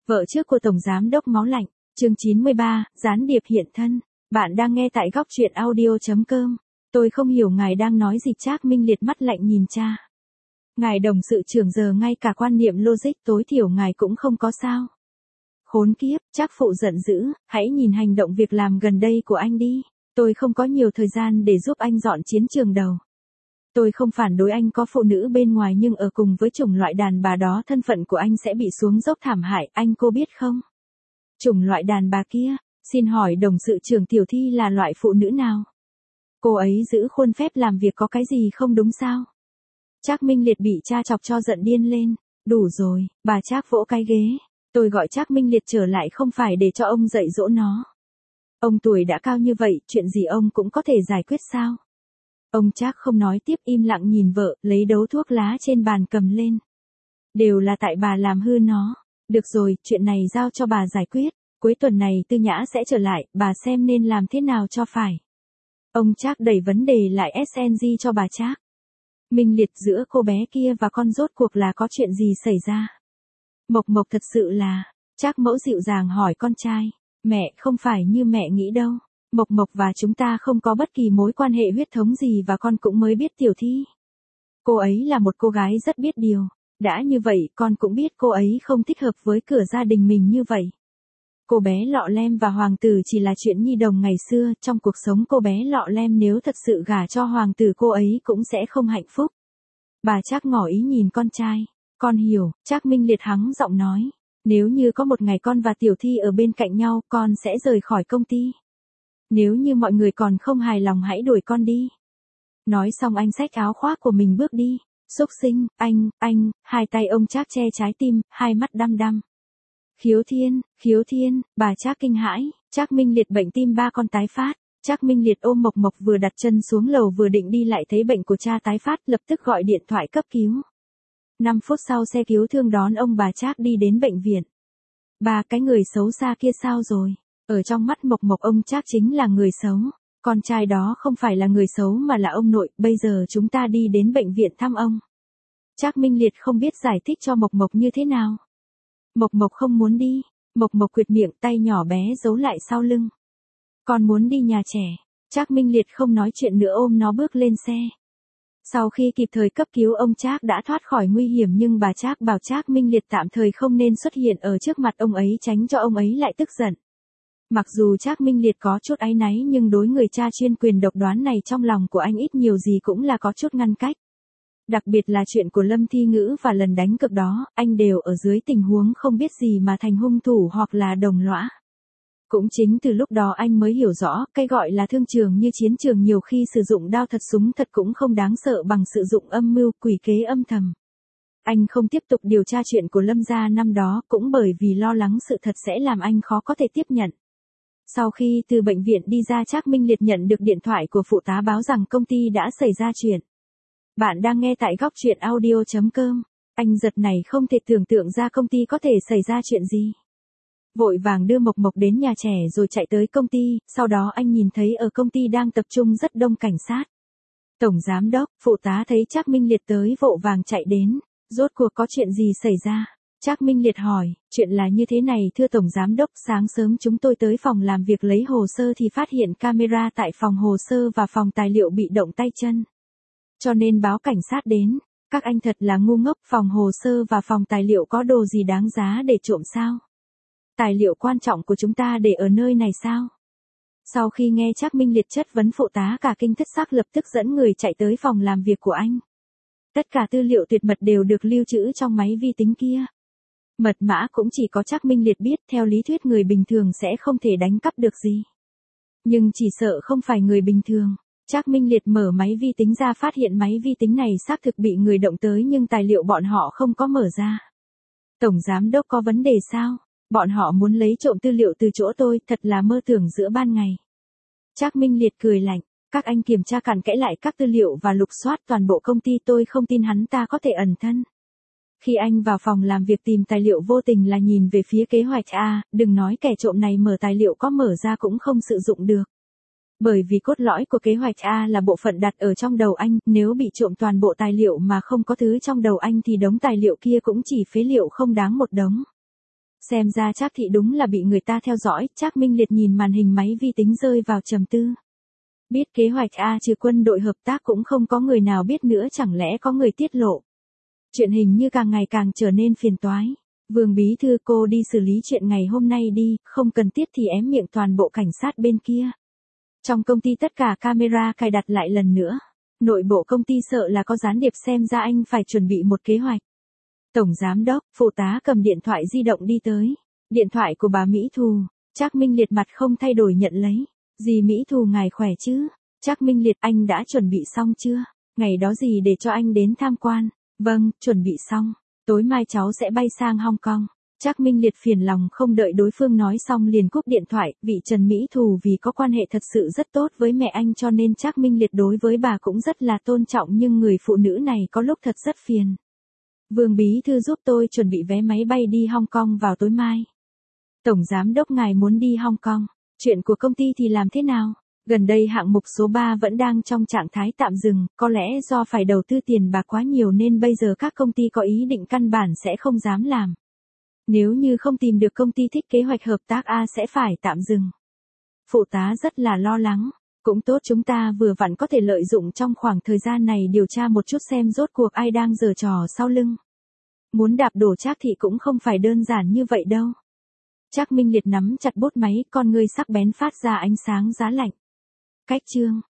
Vợ trước của Tổng Giám đốc Máu Lạnh, chương 93, gián điệp hiện thân. Bạn đang nghe tại góc truyện audio.com. Tôi không hiểu ngài đang nói gì. Trác Minh Liệt mắt lạnh nhìn cha. Ngài đồng sự trưởng giờ ngay cả quan niệm logic tối thiểu ngài cũng không có sao. Khốn kiếp, Trác phụ giận dữ, hãy nhìn hành động việc làm gần đây của anh đi. Tôi không có nhiều thời gian để giúp anh dọn chiến trường đầu. Tôi không phản đối anh có phụ nữ bên ngoài nhưng ở cùng với chủng loại đàn bà đó thân phận của anh sẽ bị xuống dốc thảm hại, anh cô biết không? Chủng loại đàn bà kia, xin hỏi đồng sự trưởng Tiểu Thi là loại phụ nữ nào? Cô ấy giữ khuôn phép làm việc có cái gì không đúng sao? Trác Minh Liệt bị cha chọc cho giận điên lên. Đủ rồi, bà Trác vỗ cái ghế. Tôi gọi Trác Minh Liệt trở lại không phải để cho ông dạy dỗ nó. Ông tuổi đã cao như vậy, chuyện gì ông cũng có thể giải quyết sao? Ông Trác không nói tiếp, im lặng nhìn vợ, lấy đấu thuốc lá trên bàn cầm lên. Đều là tại bà làm hư nó. Được rồi, chuyện này giao cho bà giải quyết. Cuối tuần này Tư Nhã sẽ trở lại, bà xem nên làm thế nào cho phải. Ông Trác đẩy vấn đề lại SNG cho bà Trác. Minh Liệt, giữa cô bé kia và con rốt cuộc là có chuyện gì xảy ra? Mộc Mộc thật sự là... Trác mẫu dịu dàng hỏi con trai. Mẹ, không phải như mẹ nghĩ đâu. Mộc Mộc và chúng ta không có bất kỳ mối quan hệ huyết thống gì và con cũng mới biết Tiểu Thi. Cô ấy là một cô gái rất biết điều. Đã như vậy, con cũng biết cô ấy không thích hợp với cửa gia đình mình như vậy. Cô bé Lọ Lem và hoàng tử chỉ là chuyện nhi đồng ngày xưa, trong cuộc sống cô bé Lọ Lem nếu thật sự gả cho hoàng tử cô ấy cũng sẽ không hạnh phúc. Bà Trác ngỏ ý nhìn con trai. Con hiểu, Trác Minh Liệt hắng giọng nói. Nếu như có một ngày con và Tiểu Thi ở bên cạnh nhau, con sẽ rời khỏi công ty. Nếu như mọi người còn không hài lòng hãy đuổi con đi. Nói xong anh xách áo khoác của mình bước đi. Xúc sinh, anh, hai tay ông Trác che trái tim, hai mắt đăm đăm. Khiếu Thiên, bà Trác kinh hãi, Trác Minh Liệt bệnh tim 3 con tái phát. Trác Minh Liệt ôm Mộc Mộc vừa đặt chân xuống lầu vừa định đi lại thấy bệnh của cha tái phát, lập tức gọi điện thoại cấp cứu. 5 phút sau xe cứu thương đón ông bà Trác đi đến bệnh viện. Bà, cái người xấu xa kia sao rồi? Ở trong mắt Mộc Mộc ông Trác chính là người xấu. Con trai đó không phải là người xấu mà là ông nội, bây giờ chúng ta đi đến bệnh viện thăm ông. Trác Minh Liệt không biết giải thích cho Mộc Mộc như thế nào. Mộc Mộc không muốn đi. Mộc Mộc quệt miệng, tay nhỏ bé giấu lại sau lưng. Con muốn đi nhà trẻ. Trác Minh Liệt không nói chuyện nữa ôm nó bước lên xe. Sau khi kịp thời cấp cứu ông Trác đã thoát khỏi nguy hiểm nhưng bà Trác bảo Trác Minh Liệt tạm thời không nên xuất hiện ở trước mặt ông ấy tránh cho ông ấy lại tức giận. Mặc dù Trác Minh Liệt có chút áy náy nhưng đối người cha chuyên quyền độc đoán này trong lòng của anh ít nhiều gì cũng là có chút ngăn cách. Đặc biệt là chuyện của Lâm Thi Ngữ và lần đánh cược đó, anh đều ở dưới tình huống không biết gì mà thành hung thủ hoặc là đồng lõa. Cũng chính từ lúc đó anh mới hiểu rõ, cái gọi là thương trường như chiến trường nhiều khi sử dụng đao thật súng thật cũng không đáng sợ bằng sử dụng âm mưu quỷ kế âm thầm. Anh không tiếp tục điều tra chuyện của Lâm gia năm đó cũng bởi vì lo lắng sự thật sẽ làm anh khó có thể tiếp nhận. Sau khi từ bệnh viện đi ra Trác Minh Liệt nhận được điện thoại của phụ tá báo rằng công ty đã xảy ra chuyện. Bạn đang nghe tại góc truyện audio.com. Anh giật này không thể tưởng tượng ra công ty có thể xảy ra chuyện gì. Vội vàng đưa Mộc Mộc đến nhà trẻ rồi chạy tới công ty, sau đó anh nhìn thấy ở công ty đang tập trung rất đông cảnh sát. Tổng giám đốc, phụ tá thấy Trác Minh Liệt tới vội vàng chạy đến. Rốt cuộc có chuyện gì xảy ra? Trác Minh Liệt hỏi, chuyện là như thế này thưa Tổng Giám đốc, sáng sớm chúng tôi tới phòng làm việc lấy hồ sơ thì phát hiện camera tại phòng hồ sơ và phòng tài liệu bị động tay chân. Cho nên báo cảnh sát đến, các anh thật là ngu ngốc, phòng hồ sơ và phòng tài liệu có đồ gì đáng giá để trộm sao? Tài liệu quan trọng của chúng ta để ở nơi này sao? Sau khi nghe Trác Minh Liệt chất vấn phụ tá cả kinh thất sắc lập tức dẫn người chạy tới phòng làm việc của anh. Tất cả tư liệu tuyệt mật đều được lưu trữ trong máy vi tính kia. Mật mã cũng chỉ có Trác Minh Liệt biết, theo lý thuyết người bình thường sẽ không thể đánh cắp được gì. Nhưng chỉ sợ không phải người bình thường. Trác Minh Liệt mở máy vi tính ra phát hiện máy vi tính này xác thực bị người động tới nhưng tài liệu bọn họ không có mở ra. Tổng giám đốc có vấn đề sao? Bọn họ muốn lấy trộm tư liệu từ chỗ tôi, thật là mơ tưởng giữa ban ngày. Trác Minh Liệt cười lạnh, các anh kiểm tra cặn kẽ lại các tư liệu và lục soát toàn bộ công ty, tôi không tin hắn ta có thể ẩn thân. Khi anh vào phòng làm việc tìm tài liệu vô tình là nhìn về phía kế hoạch A, đừng nói kẻ trộm này mở tài liệu có mở ra cũng không sử dụng được. Bởi vì cốt lõi của kế hoạch A là bộ phận đặt ở trong đầu anh, nếu bị trộm toàn bộ tài liệu mà không có thứ trong đầu anh thì đống tài liệu kia cũng chỉ phế liệu không đáng một đống. Xem ra Trác Thị đúng là bị người ta theo dõi, Trác Minh Liệt nhìn màn hình máy vi tính rơi vào trầm tư. Biết kế hoạch A trừ quân đội hợp tác cũng không có người nào biết nữa, chẳng lẽ có người tiết lộ. Chuyện hình như càng ngày càng trở nên phiền toái. Vương bí thư, cô đi xử lý chuyện ngày hôm nay đi, không cần thiết thì ém miệng toàn bộ cảnh sát bên kia. Trong công ty tất cả camera cài đặt lại lần nữa. Nội bộ công ty sợ là có gián điệp, xem ra anh phải chuẩn bị một kế hoạch. Tổng giám đốc, phụ tá cầm điện thoại di động đi tới. Điện thoại của bà Mỹ Thù. Trác Minh Liệt mặt không thay đổi nhận lấy. Dì Mỹ Thù ngài khỏe chứ? Trác Minh Liệt, anh đã chuẩn bị xong chưa? Ngày đó dì để cho anh đến tham quan. Vâng, chuẩn bị xong. Tối mai cháu sẽ bay sang Hong Kong. Trác Minh Liệt phiền lòng không đợi đối phương nói xong liền cúp điện thoại. Vị Trần Mỹ Thù vì có quan hệ thật sự rất tốt với mẹ anh cho nên Trác Minh Liệt đối với bà cũng rất là tôn trọng, nhưng người phụ nữ này có lúc thật rất phiền. Vương bí thư giúp tôi chuẩn bị vé máy bay đi Hong Kong vào tối mai. Tổng giám đốc ngài muốn đi Hong Kong. Chuyện của công ty thì làm thế nào? Gần đây hạng mục số 3 vẫn đang trong trạng thái tạm dừng, có lẽ do phải đầu tư tiền bạc quá nhiều nên bây giờ các công ty có ý định căn bản sẽ không dám làm. Nếu như không tìm được công ty thích kế hoạch hợp tác A sẽ phải tạm dừng. Phụ tá rất là lo lắng. Cũng tốt, chúng ta vừa vặn có thể lợi dụng trong khoảng thời gian này điều tra một chút xem rốt cuộc ai đang giở trò sau lưng. Muốn đạp đổ Trác Thị cũng không phải đơn giản như vậy đâu. Trác Minh Liệt nắm chặt bút máy, con ngươi sắc bén phát ra ánh sáng giá lạnh. Cách chương